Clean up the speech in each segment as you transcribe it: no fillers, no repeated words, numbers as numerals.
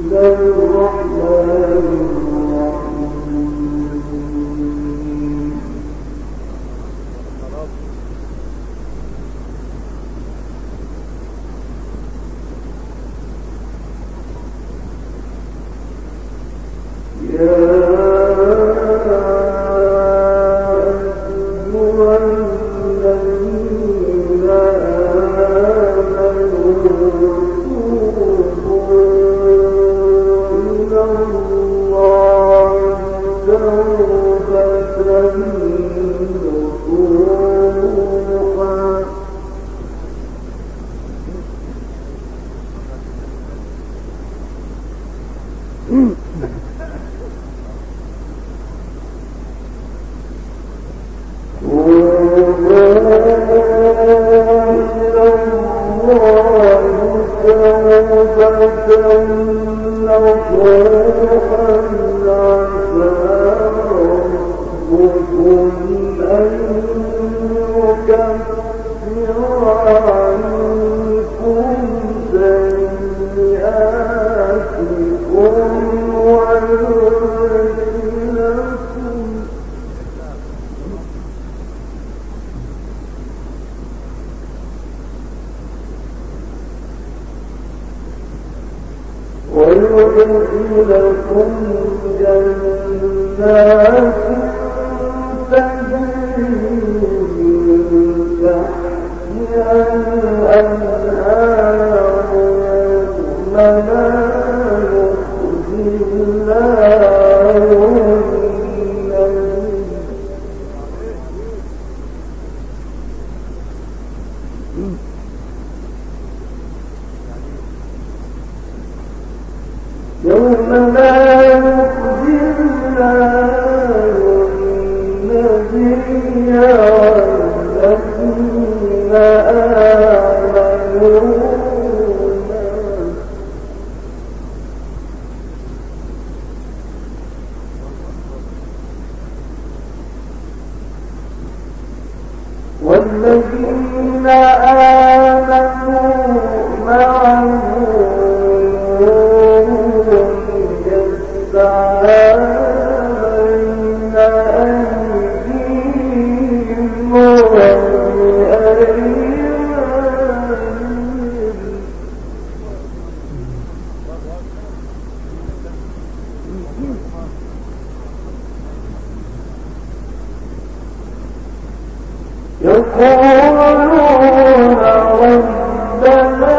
ويدخلكم جنات تجري من تحتها الأنهار يوم لا يخزي الله النبي يوم لا يخزي الله النبي والذين آمنوا معه يسعى بين أيديهم وبأيمانهم يقولون ربنا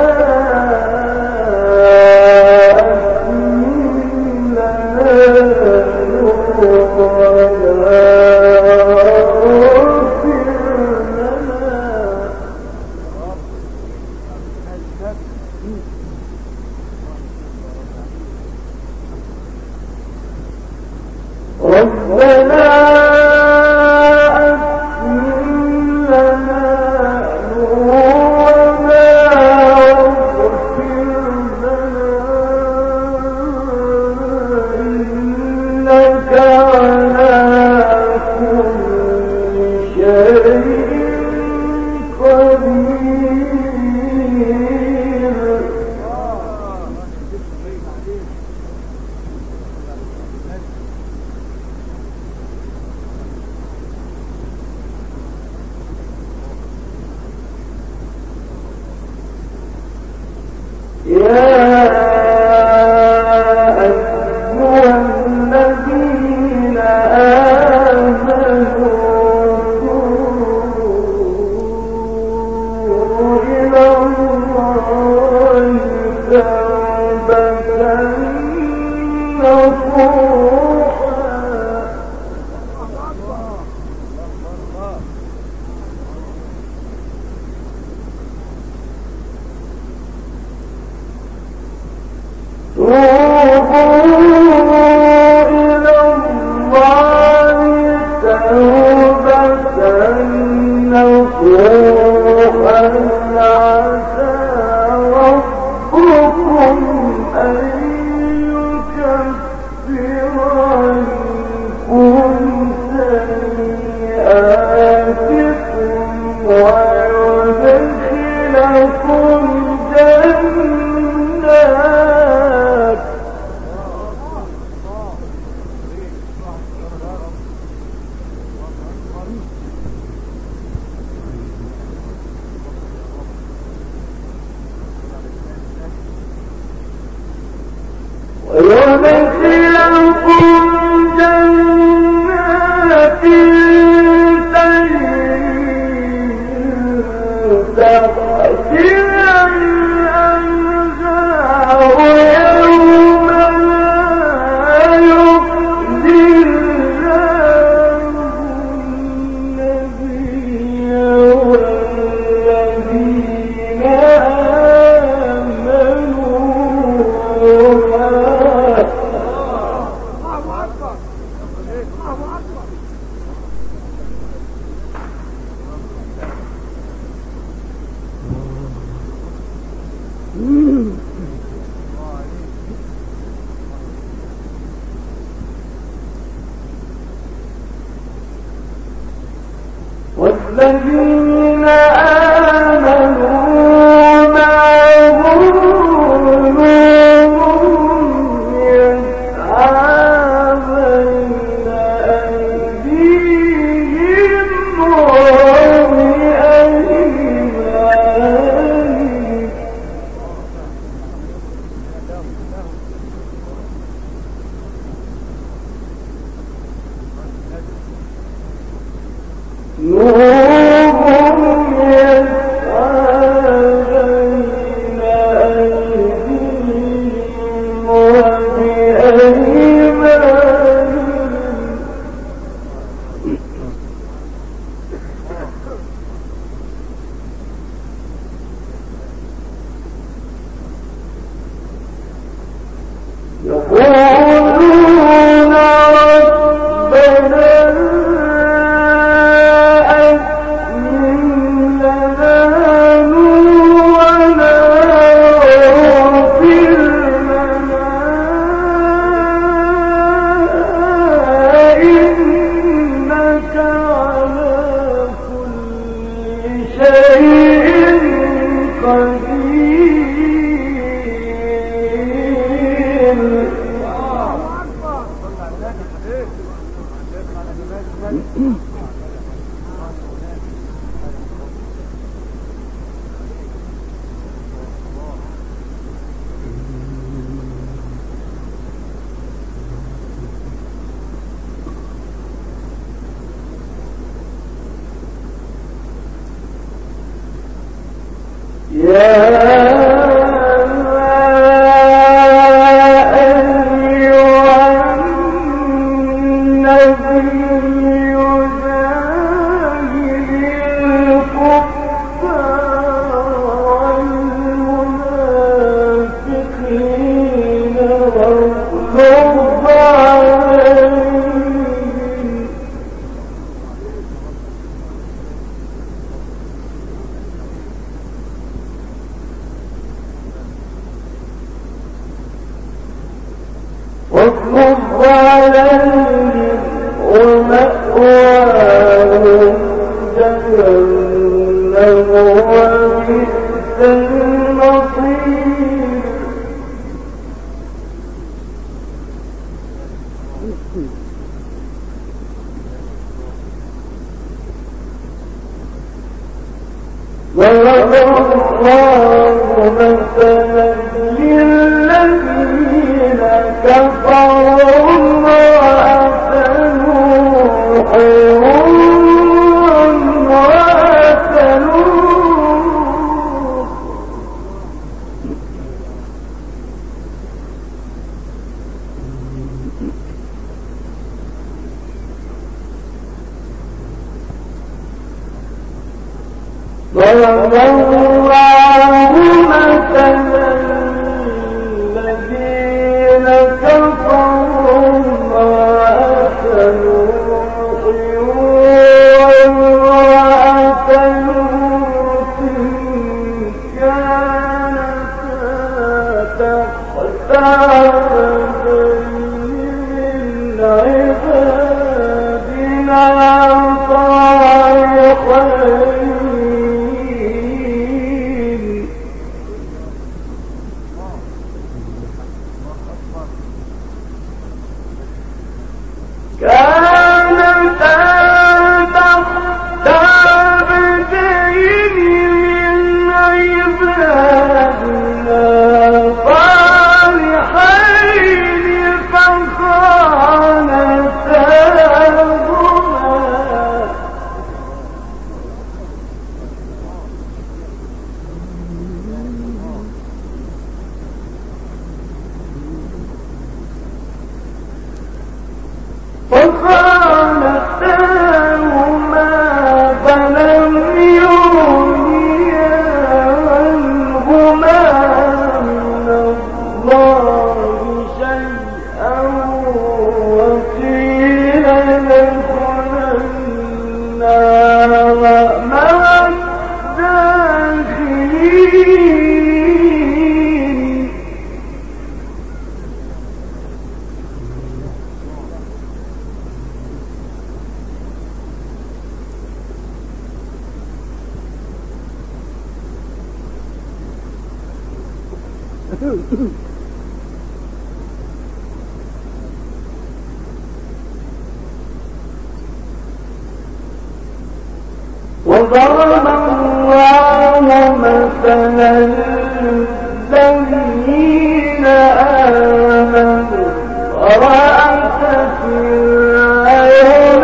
والذين آمنوا معه نورهم يسعى بين أيديهم وبأيمانهم نورهم يسعى بين أيديهم وبأيمانهم يقولون ربنا واغلظ عليهم ومأواهم جهنم وبئس المصير ضرب الله مثلا للذين كفروا امرأة نوح وامرأة لوط ضرب الله مثلا الذين كفروا امرأة نوح وامرأة لوط كانتا تحت عبدين من عبادنا صالحين كانتا تحت عبدين من عبادنا صالحين وضرب الله مثلا الذين آمنوا امرأة فرعون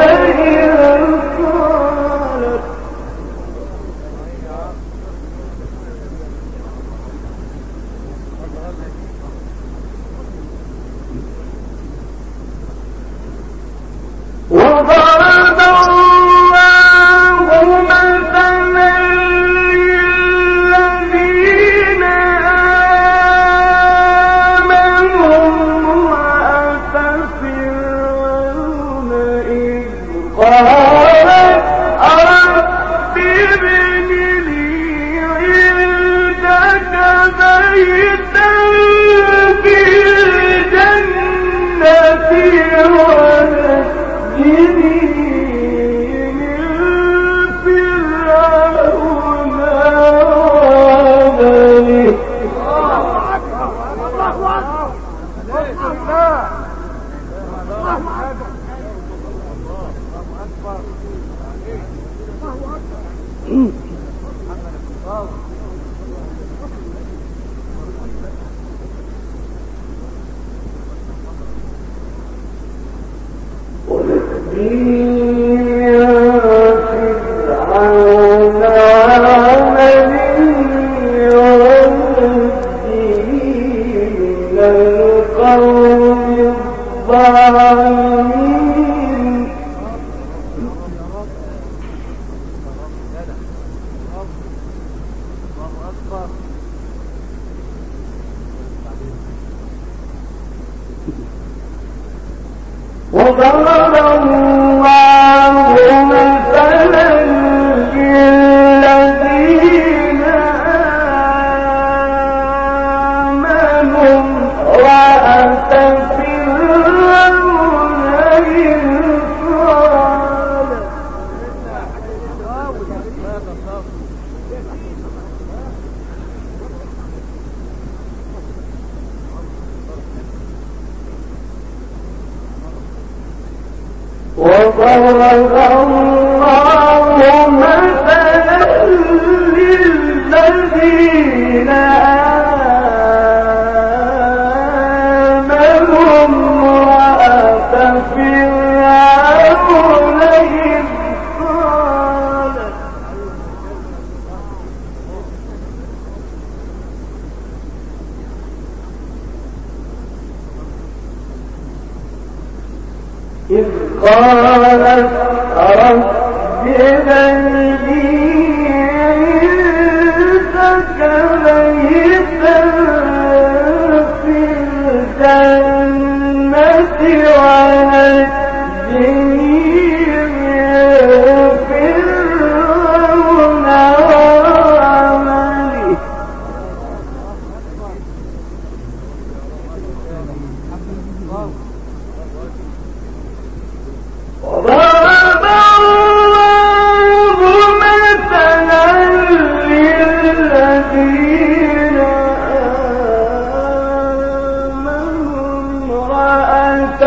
وضرب الله مثلا للذين آمنوا امرأة فرعون إذ وضرب الله مثلا للذين آمنوا امرأة فرعون إذ قالت رب ابن لي عندك بيتا في الجنة ونجني من فرعون وعمله وضرب الله مثلا للذين آمنوا امرأة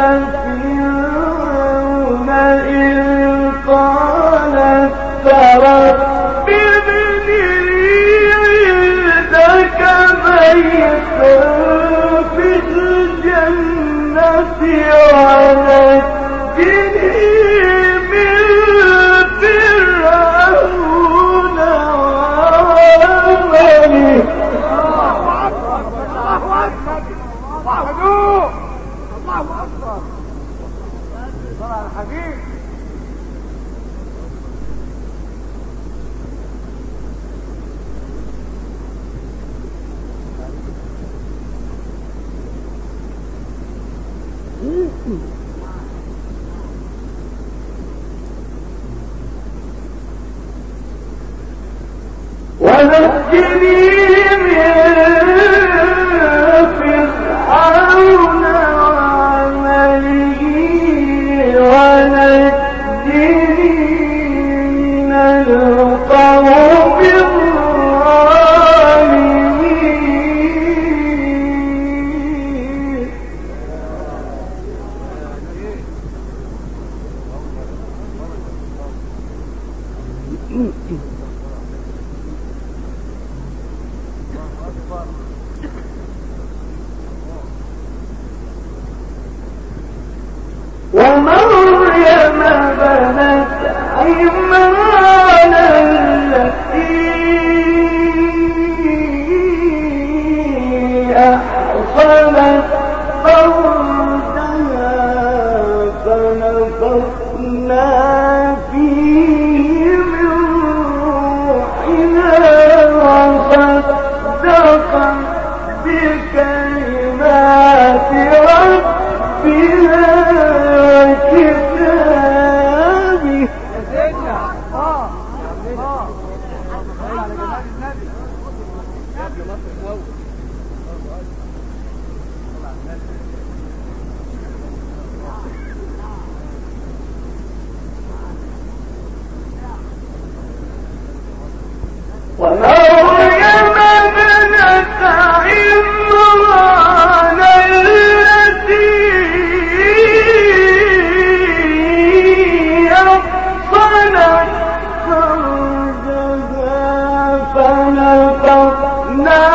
فرعون إذ قالت رب ابن لي عندك بيتا في الجنة ونجني من فرعون وعمله ونجني من القوم الظالمين ومريم بنت عمران التي أحصنت فرجها فنفخنا فيه من روحنا وصدقت بكلمات ربها وكتابه. ومريم بنت عمران التي أحصنت فرجها فنفخنا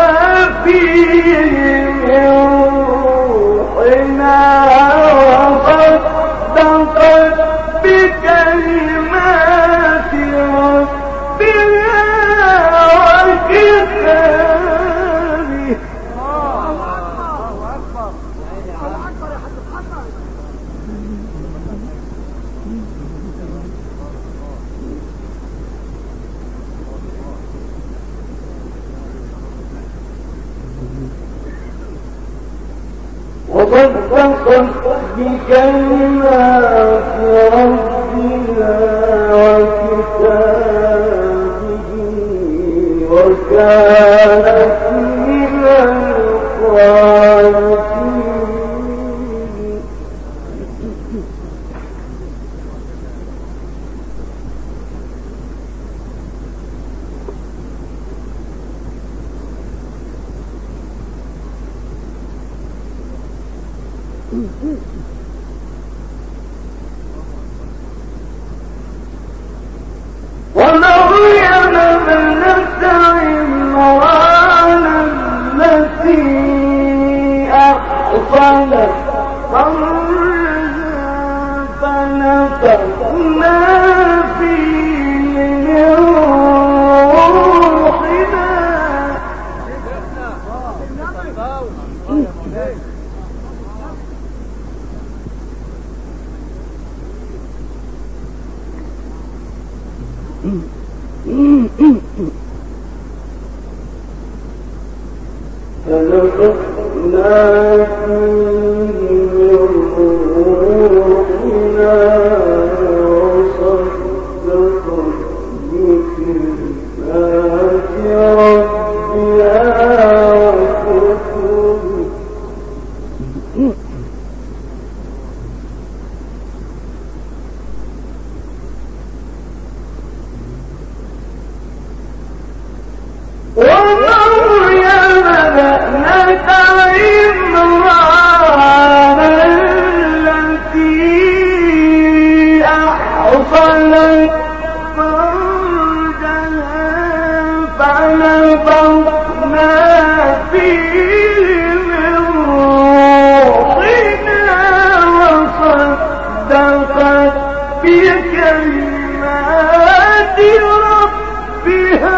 فيه من روحنا وصدقت بكلمات ربها وكتابه. وصدقت بكلمات ربها وكتابه وكانت من القانتين. ومريم ابنة عمران التي أحصنت فرجها فنفخنا فيه من روحنا فنفخنا فيه من روحنا وصدقت بكلمات ربها وكتبه. ومريم ابنة عمران التي أحصنت فرجها فنفخنا فيه من روحنا وصدقت بكلمات ربها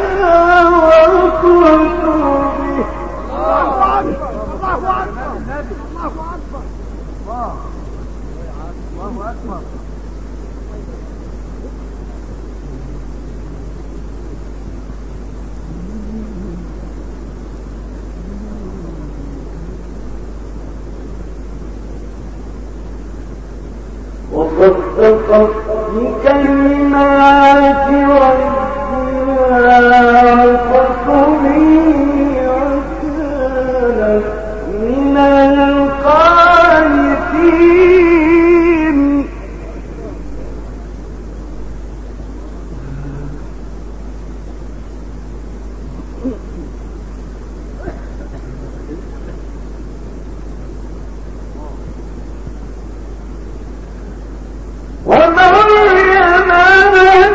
وكتبه. الله أكبر الله أكبر الله أكبر الله أكبر. وصدقت بكلمات ربها وكتبه وكانت من القانتين. ومريم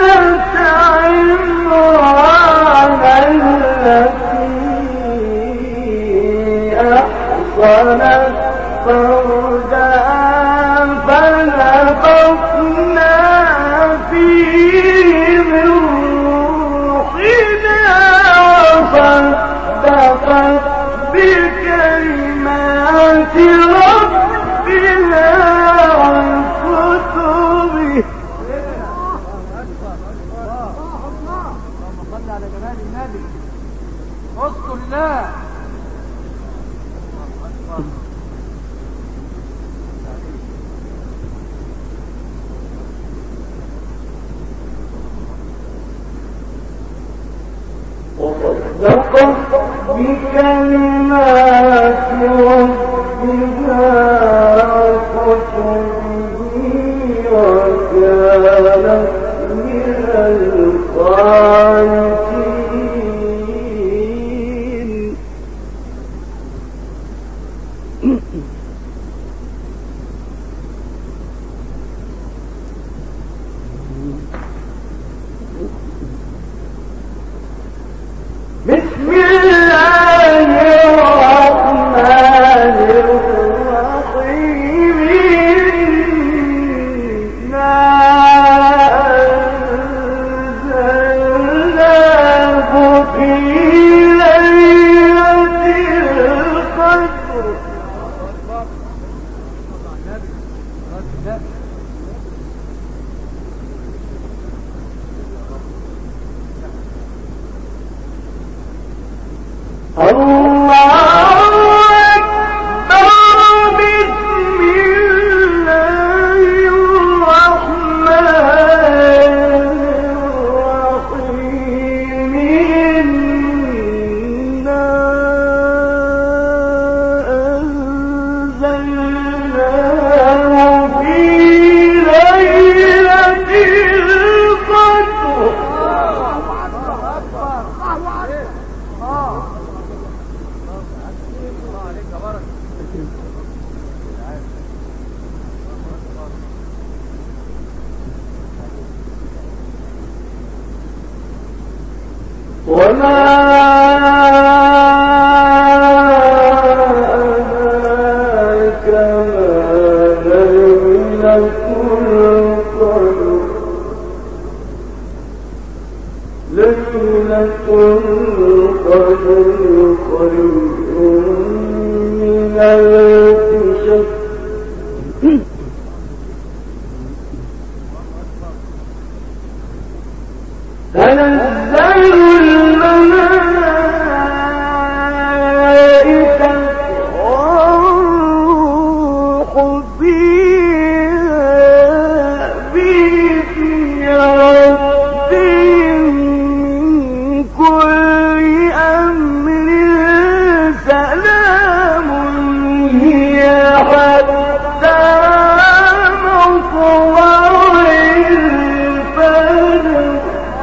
على جمال النبي. اذكر الله. وصدقت بكلمات ربها وكتبه وكانت من القانتين. بسم الله الرحمن الرحيم. إنا أنزلناه في ليلة القدر. وما أدراك ما ليلة القدر. ليلة القدر خير من ألف شهر. تنزل الملائكة والروح فيها بإذن ربهم من كل أمر سلام هي حتى مطلع الفجر.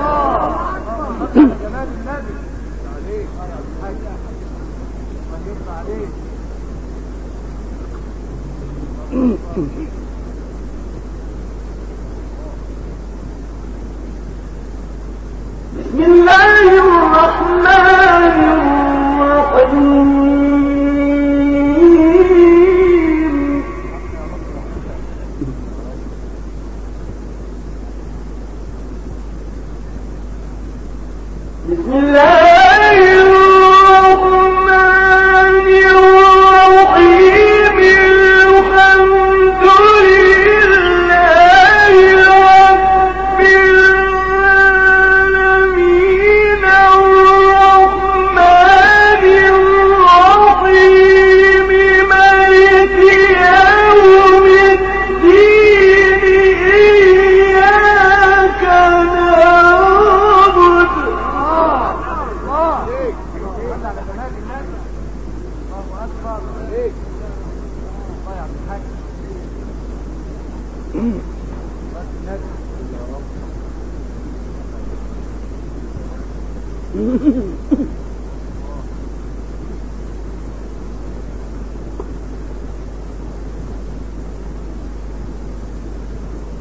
بسم الله الرحمن الرحيم. بسم الله الرحمن الرحيم. الحمد لله رب العالمين. الرحمن الرحيم. مالك يوم الدين. إياك نعبد. الله